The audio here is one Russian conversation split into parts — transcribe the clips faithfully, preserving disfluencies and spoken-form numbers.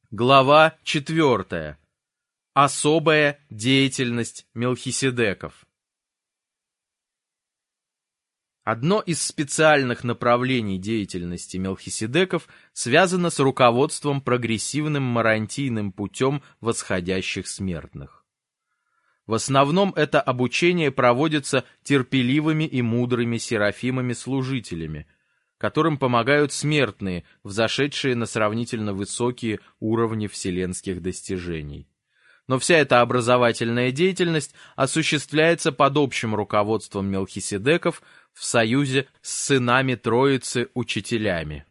Глава четвертая. Особая деятельность Мелхиседеков. Одно из специальных направлений деятельности Мелхиседеков связано с руководством прогрессивным марантийным путем восходящих смертных. В основном это обучение проводится терпеливыми и мудрыми серафимами-служителями, которым помогают смертные, взошедшие на сравнительно высокие уровни вселенских достижений. Но вся эта образовательная деятельность осуществляется под общим руководством Мелхиседеков в союзе с сынами Троицы учителями.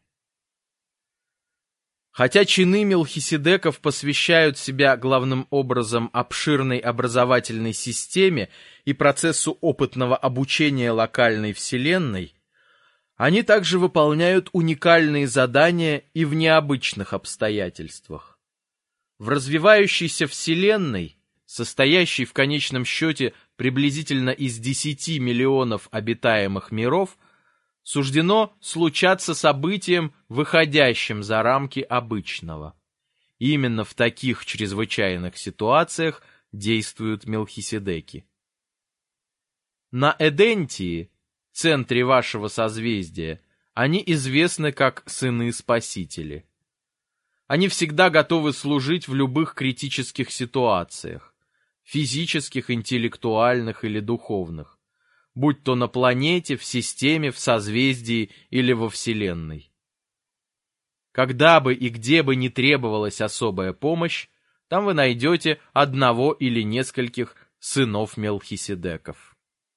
Хотя чины Мелхиседеков посвящают себя главным образом обширной образовательной системе и процессу опытного обучения локальной вселенной, они также выполняют уникальные задания и в необычных обстоятельствах. В развивающейся Вселенной, состоящей в конечном счете приблизительно из десяти миллионов обитаемых миров, суждено случаться событиям, выходящим за рамки обычного. И именно в таких чрезвычайных ситуациях действуют Мелхиседеки. На Эдентии, центре вашего созвездия, они известны как сыны-спасители. Они всегда готовы служить в любых критических ситуациях, физических, интеллектуальных или духовных, будь то на планете, в системе, в созвездии или во Вселенной. Когда бы и где бы ни требовалась особая помощь, там вы найдете одного или нескольких сынов Мелхиседеков.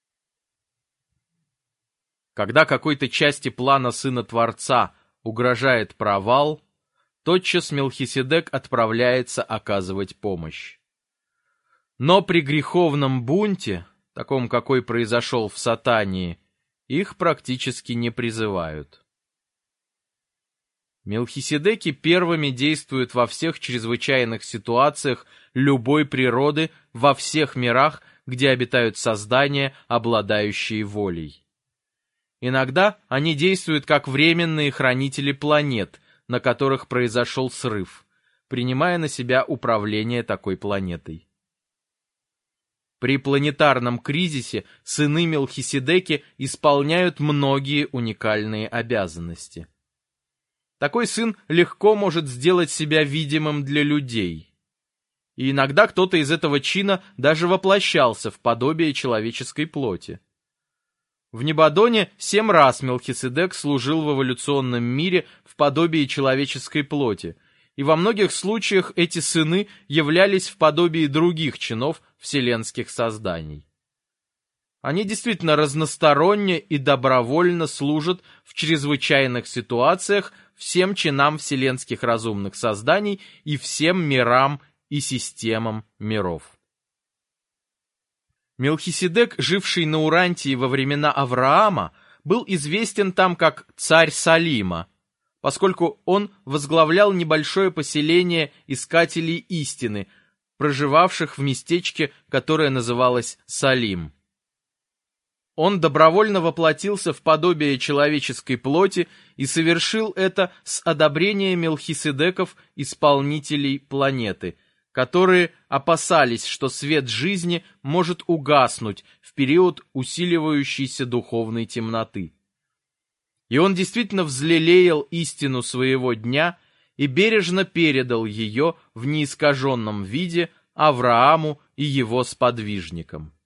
Когда какой-то части плана Сына Творца угрожает провал, тотчас Мелхиседек отправляется оказывать помощь. Но при греховном бунте, таком, какой произошел в Сатании, их практически не призывают. Мелхиседеки первыми действуют во всех чрезвычайных ситуациях любой природы во всех мирах, где обитают создания, обладающие волей. Иногда они действуют как временные хранители планет, на которых произошел срыв, принимая на себя управление такой планетой. При планетарном кризисе сыны Мелхиседеки исполняют многие уникальные обязанности. Такой сын легко может сделать себя видимым для людей. И иногда кто-то из этого чина даже воплощался в подобие человеческой плоти. В Небадоне семь раз Мелхиседек служил в эволюционном мире в подобии человеческой плоти, и во многих случаях эти сыны являлись в подобии других чинов вселенских созданий. Они действительно разносторонне и добровольно служат в чрезвычайных ситуациях всем чинам вселенских разумных созданий и всем мирам и системам миров. Мелхиседек, живший на Урантии во времена Авраама, был известен там как царь Салима, поскольку он возглавлял небольшое поселение искателей истины, проживавших в местечке, которое называлось Салим. Он добровольно воплотился в подобие человеческой плоти и совершил это с одобрения Мелхиседеков, исполнителей планеты, которые опасались, что свет жизни может угаснуть в период усиливающейся духовной темноты. И он действительно взлелеял истину своего дня и бережно передал ее в неискаженном виде Аврааму и его сподвижникам.